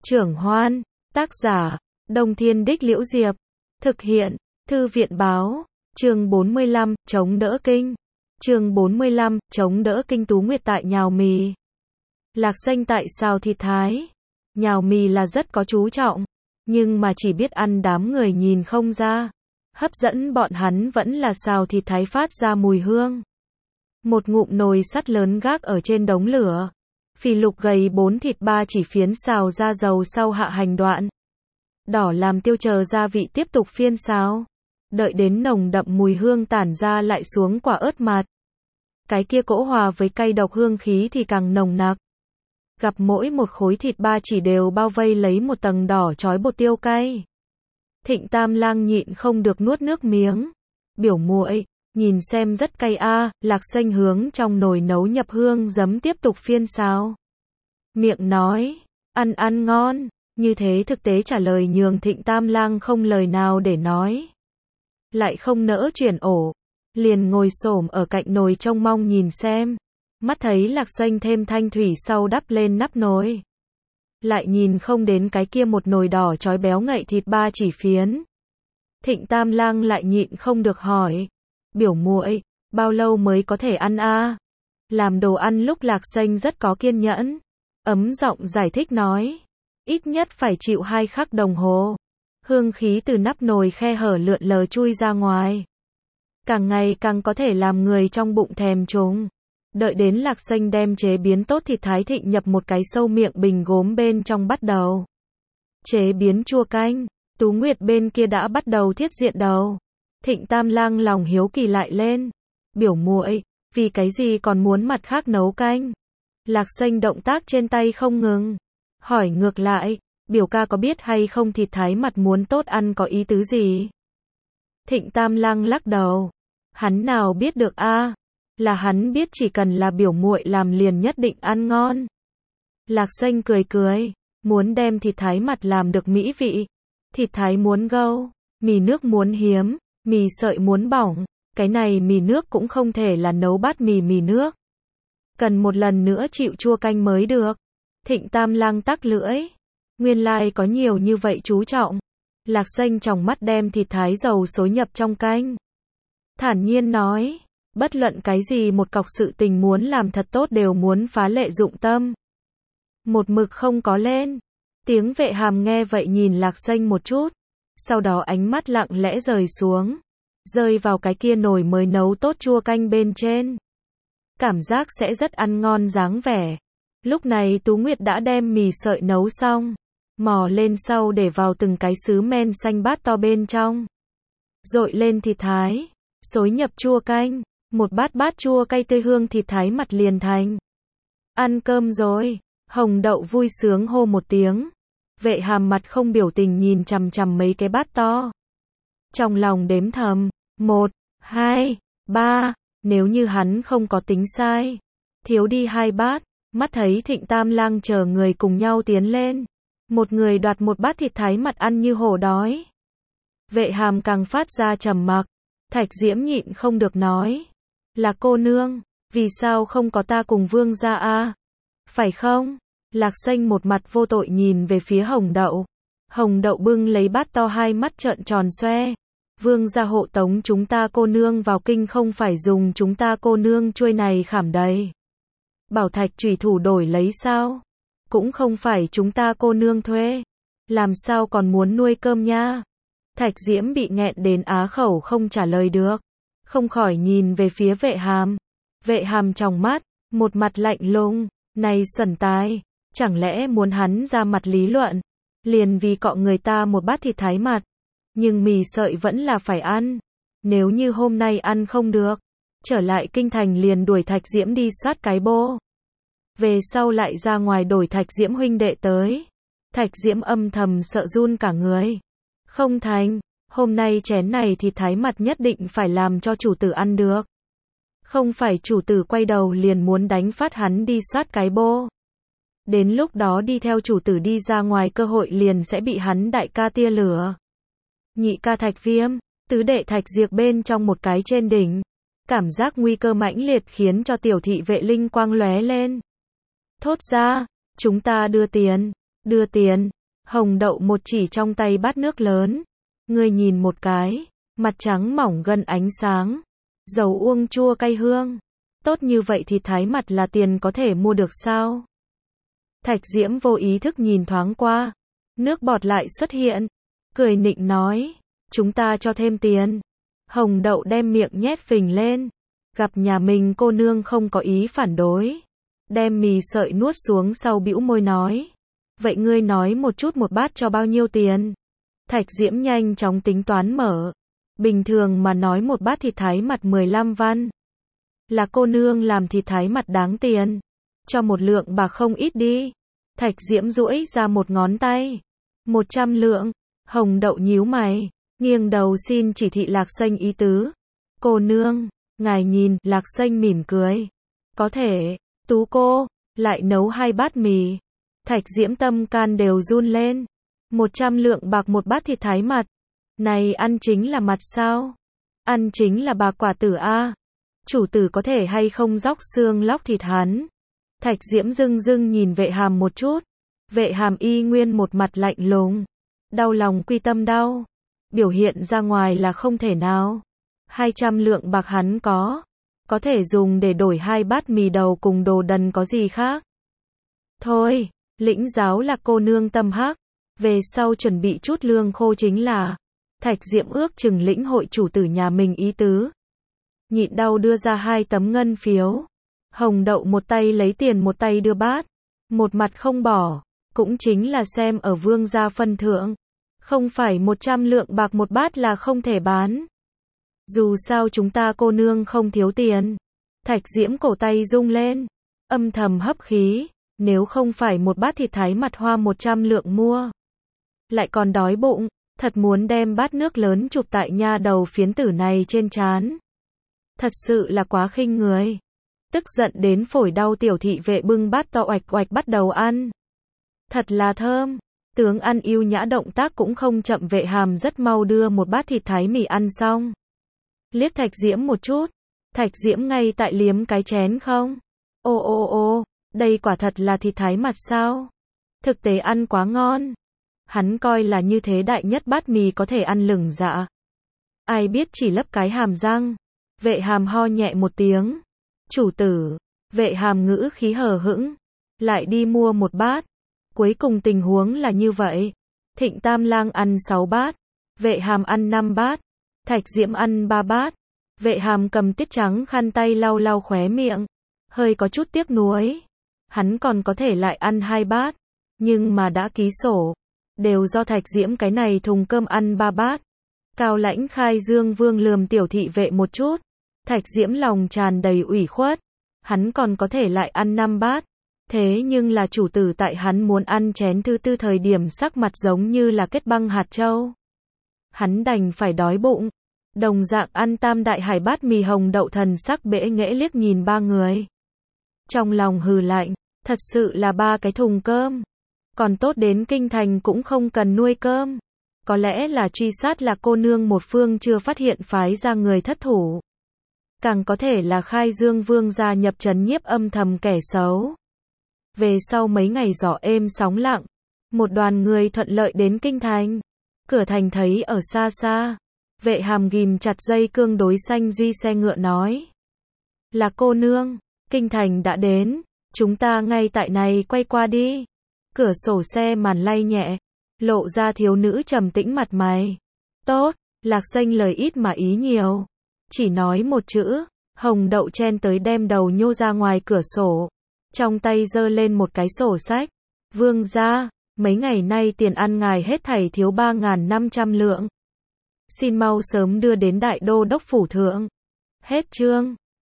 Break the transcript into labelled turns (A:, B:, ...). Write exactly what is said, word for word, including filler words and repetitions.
A: Trưởng Hoan, tác giả, Đông Thiên Đích Liễu Diệp, thực hiện, Thư viện Báo, chương bốn mươi lăm, chống đỡ kinh. Chương bốn mươi lăm, chống đỡ kinh. Tú Nguyệt tại nhào mì. Lạc Xanh tại xào thịt thái. Nhào mì là rất có chú trọng, nhưng mà chỉ biết ăn đám người nhìn không ra. Hấp dẫn bọn hắn vẫn là xào thịt thái phát ra mùi hương. Một ngụm nồi sắt lớn gác ở trên đống lửa. Phì Lục gầy bốn thịt ba chỉ phiến xào ra dầu sau hạ hành đoạn. Đỏ làm tiêu chờ gia vị tiếp tục phiên xào. Đợi đến nồng đậm mùi hương tản ra lại xuống quả ớt mạt. Cái kia cỗ hòa với cay độc hương khí thì càng nồng nặc. Gặp mỗi một khối thịt ba chỉ đều bao vây lấy một tầng đỏ chói bột tiêu cay. Thịnh Tam Lang nhịn không được nuốt nước miếng. Biểu muội, nhìn xem rất cay a. Lạc Xanh hướng trong nồi nấu nhập hương giấm tiếp tục phiên xào. Miệng nói, ăn ăn ngon. Như thế thực tế trả lời nhường Thịnh Tam Lang không lời nào để nói. Lại không nỡ chuyển ổ. Liền ngồi xổm ở cạnh nồi trông mong nhìn xem. Mắt thấy Lạc Xanh thêm thanh thủy sau đắp lên nắp nồi. Lại nhìn không đến cái kia một nồi đỏ chói béo ngậy thịt ba chỉ phiến. Thịnh Tam Lang lại nhịn không được hỏi. Biểu muội, bao lâu mới có thể ăn a? Làm đồ ăn lúc Lạc Xanh rất có kiên nhẫn. Ấm giọng giải thích nói. Ít nhất phải chịu hai khắc đồng hồ. Hương khí từ nắp nồi khe hở lượn lờ chui ra ngoài. Càng ngày càng có thể làm người trong bụng thèm trùng. Đợi đến Lạc Xanh đem chế biến tốt thịt thái thịnh nhập một cái sâu miệng bình gốm bên trong bắt đầu. Chế biến chua canh. Tú Nguyệt bên kia đã bắt đầu thiết diện đầu. Thịnh Tam Lang lòng hiếu kỳ lại lên. Biểu muội, vì cái gì còn muốn mặt khác nấu canh? Lạc Xanh động tác trên tay không ngừng. Hỏi ngược lại, biểu ca có biết hay không thịt thái mặt muốn tốt ăn có ý tứ gì? Thịnh Tam Lang lắc đầu. Hắn nào biết được a? Là hắn biết chỉ cần là biểu muội làm liền nhất định ăn ngon. Lạc Xanh cười cười, muốn đem thịt thái mặt làm được mỹ vị. Thịt thái muốn gâu, mì nước muốn hiếm, mì sợi muốn bỏng. Cái này mì nước cũng không thể là nấu bát mì mì nước. Cần một lần nữa chịu chua canh mới được. Thịnh Tam Lang tắc lưỡi. Nguyên lai có nhiều như vậy chú trọng. Lạc Xanh trong mắt đem thịt thái dầu xối nhập trong canh. Thản nhiên nói, bất luận cái gì một cọc sự tình muốn làm thật tốt đều muốn phá lệ dụng tâm. Một mực không có lên. Tiếng Vệ Hàm nghe vậy nhìn Lạc Xanh một chút. Sau đó ánh mắt lặng lẽ rời xuống. Rơi vào cái kia nồi mới nấu tốt chua canh bên trên. Cảm giác sẽ rất ăn ngon dáng vẻ. Lúc này Tú Nguyệt đã đem mì sợi nấu xong. Mò lên sau để vào từng cái sứ men xanh bát to bên trong. Dội lên thịt thái. Xối nhập chua canh. Một bát bát chua cay tươi hương thịt thái mặt liền thành. Ăn cơm rồi. Hồng Đậu vui sướng hô một tiếng. Vệ Hàm mặt không biểu tình nhìn chằm chằm mấy cái bát to. Trong lòng đếm thầm. Một, hai, ba. Nếu như hắn không có tính sai. Thiếu đi hai bát. Mắt thấy Thịnh Tam Lang chờ người cùng nhau tiến lên. Một người đoạt một bát thịt thái mặt ăn như hổ đói. Vệ Hàm càng phát ra trầm mặc. Thạch Diễm nhịn không được nói. Là cô nương, vì sao không có ta cùng Vương gia a? Phải không? Lạc Xanh một mặt vô tội nhìn về phía Hồng Đậu. Hồng Đậu bưng lấy bát to hai mắt trợn tròn xoe. Vương gia hộ tống chúng ta cô nương vào kinh không phải dùng chúng ta cô nương chuôi này khảm đầy. Bảo thạch chủy thủ đổi lấy sao? Cũng không phải chúng ta cô nương thuê. Làm sao còn muốn nuôi cơm nha? Thạch Diễm bị nghẹn đến á khẩu không trả lời được. Không khỏi nhìn về phía Vệ Hàm. Vệ Hàm trong mắt, một mặt lạnh lùng. Này xuẩn tài, chẳng lẽ muốn hắn ra mặt lý luận? Liền vì cọ người ta một bát thịt thái mặt. Nhưng mì sợi vẫn là phải ăn. Nếu như hôm nay ăn không được, trở lại kinh thành liền đuổi Thạch Diễm đi soát cái bô. Về sau lại ra ngoài đổi Thạch Diễm huynh đệ tới. Thạch Diễm âm thầm sợ run cả người. Không thành, hôm nay chén này thịt thái mặt nhất định phải làm cho chủ tử ăn được. Không phải chủ tử quay đầu liền muốn đánh phát hắn đi soát cái bô. Đến lúc đó đi theo chủ tử đi ra ngoài cơ hội liền sẽ bị hắn đại ca tia lửa. Nhị ca Thạch Viêm, tứ đệ Thạch Diệp bên trong một cái trên đỉnh. Cảm giác nguy cơ mãnh liệt khiến cho tiểu thị vệ linh quang lóe lên. Thốt ra, chúng ta đưa tiền. Đưa tiền. Hồng Đậu một chỉ trong tay bát nước lớn. Ngươi nhìn một cái. Mặt trắng mỏng gân ánh sáng. Dầu uông chua cay hương. Tốt như vậy thì thái mặt là tiền có thể mua được sao? Thạch Diễm vô ý thức nhìn thoáng qua. Nước bọt lại xuất hiện. Cười nịnh nói. Chúng ta cho thêm tiền. Hồng Đậu đem miệng nhét phình lên. Gặp nhà mình cô nương không có ý phản đối. Đem mì sợi nuốt xuống sau bĩu môi nói. Vậy ngươi nói một chút một bát cho bao nhiêu tiền? Thạch Diễm nhanh chóng tính toán mở. Bình thường mà nói một bát thịt thái mặt mười lăm văn. Là cô nương làm thịt thái mặt đáng tiền. Cho một lượng bạc không ít đi. Thạch Diễm duỗi ra một ngón tay. Một trăm lượng. Hồng Đậu nhíu mày. Nghiêng đầu xin chỉ thị Lạc Xanh ý tứ. Cô nương, ngài nhìn, Lạc Xanh mỉm cười. Có thể, Tú cô, lại nấu hai bát mì. Thạch Diễm tâm can đều run lên. Một trăm lượng bạc một bát thịt thái mặt. Này ăn chính là mặt sao? Ăn chính là bà quả tử a. Chủ tử có thể hay không róc xương lóc thịt hắn? Thạch Diễm dưng dưng nhìn Vệ Hàm một chút. Vệ Hàm y nguyên một mặt lạnh lùng. Đau lòng quy tâm đau. Biểu hiện ra ngoài là không thể nào. Hai trăm lượng bạc hắn có. Có thể dùng để đổi hai bát mì đầu cùng đồ đần có gì khác. Thôi, lĩnh giáo là cô nương tâm hắc. Về sau chuẩn bị chút lương khô chính là. Thạch Diễm ước chừng lĩnh hội chủ tử nhà mình ý tứ. Nhịn đau đưa ra hai tấm ngân phiếu. Hồng Đậu một tay lấy tiền một tay đưa bát. Một mặt không bỏ. Cũng chính là xem ở vương gia phân thượng. Không phải một trăm lượng bạc một bát là không thể bán. Dù sao chúng ta cô nương không thiếu tiền. Thạch Diễm cổ tay rung lên. Âm thầm hấp khí. Nếu không phải một bát thịt thái mặt hoa một trăm lượng mua. Lại còn đói bụng. Thật muốn đem bát nước lớn chụp tại nha đầu phiến tử này trên trán. Thật sự là quá khinh người. Tức giận đến phổi đau tiểu thị vệ bưng bát to oạch oạch bắt đầu ăn. Thật là thơm. Tướng ăn yêu nhã động tác cũng không chậm. Vệ Hàm rất mau đưa một bát thịt thái mì ăn xong. Liếc Thạch Diễm một chút. Thạch Diễm ngay tại liếm cái chén không? Ô ô ô, đây quả thật là thịt thái mặt sao? Thực tế ăn quá ngon. Hắn coi là như thế đại nhất bát mì có thể ăn lửng dạ. Ai biết chỉ lấp cái hàm răng. Vệ Hàm ho nhẹ một tiếng. Chủ tử. Vệ Hàm ngữ khí hờ hững. Lại đi mua một bát. Cuối cùng tình huống là như vậy. Thịnh Tam Lang ăn sáu bát. Vệ Hàm ăn năm bát. Thạch Diễm ăn ba bát. Vệ Hàm cầm tiết trắng khăn tay lau lau khóe miệng. Hơi có chút tiếc nuối. Hắn còn có thể lại ăn hai bát. Nhưng mà đã ký sổ. Đều do Thạch Diễm cái này thùng cơm ăn ba bát. Cao Lãnh Khai Dương Vương lườm tiểu thị vệ một chút. Thạch Diễm lòng tràn đầy ủy khuất. Hắn còn có thể lại ăn năm bát. Thế nhưng là chủ tử tại hắn muốn ăn chén thứ tư thời điểm sắc mặt giống như là kết băng hạt châu. Hắn đành phải đói bụng. Đồng dạng ăn tam đại hải bát mì. Hồng Đậu thần sắc bẽ nghễ liếc nhìn ba người. Trong lòng hừ lạnh. Thật sự là ba cái thùng cơm. Còn tốt đến kinh thành cũng không cần nuôi cơm. Có lẽ là truy sát là cô nương một phương chưa phát hiện phái ra người thất thủ. Càng có thể là Khai Dương Vương gia nhập trấn nhiếp âm thầm kẻ xấu. Về sau mấy ngày gió êm sóng lặng. Một đoàn người thuận lợi đến kinh thành. Cửa thành thấy ở xa xa. Vệ Hàm ghim chặt dây cương đối xanh duy xe ngựa nói. Là cô nương. Kinh thành đã đến. Chúng ta ngay tại này quay qua đi. Cửa sổ xe màn lay nhẹ. Lộ ra thiếu nữ trầm tĩnh mặt mày. Tốt. Lạc Xanh lời ít mà ý nhiều. Chỉ nói một chữ. Hồng Đậu chen tới đem đầu nhô ra ngoài cửa sổ. Trong tay giơ lên một cái sổ sách. Vương gia, mấy ngày nay tiền ăn ngài hết thảy thiếu ba nghìn năm trăm lượng. Xin mau sớm đưa đến đại đô đốc phủ thượng. Hết chương.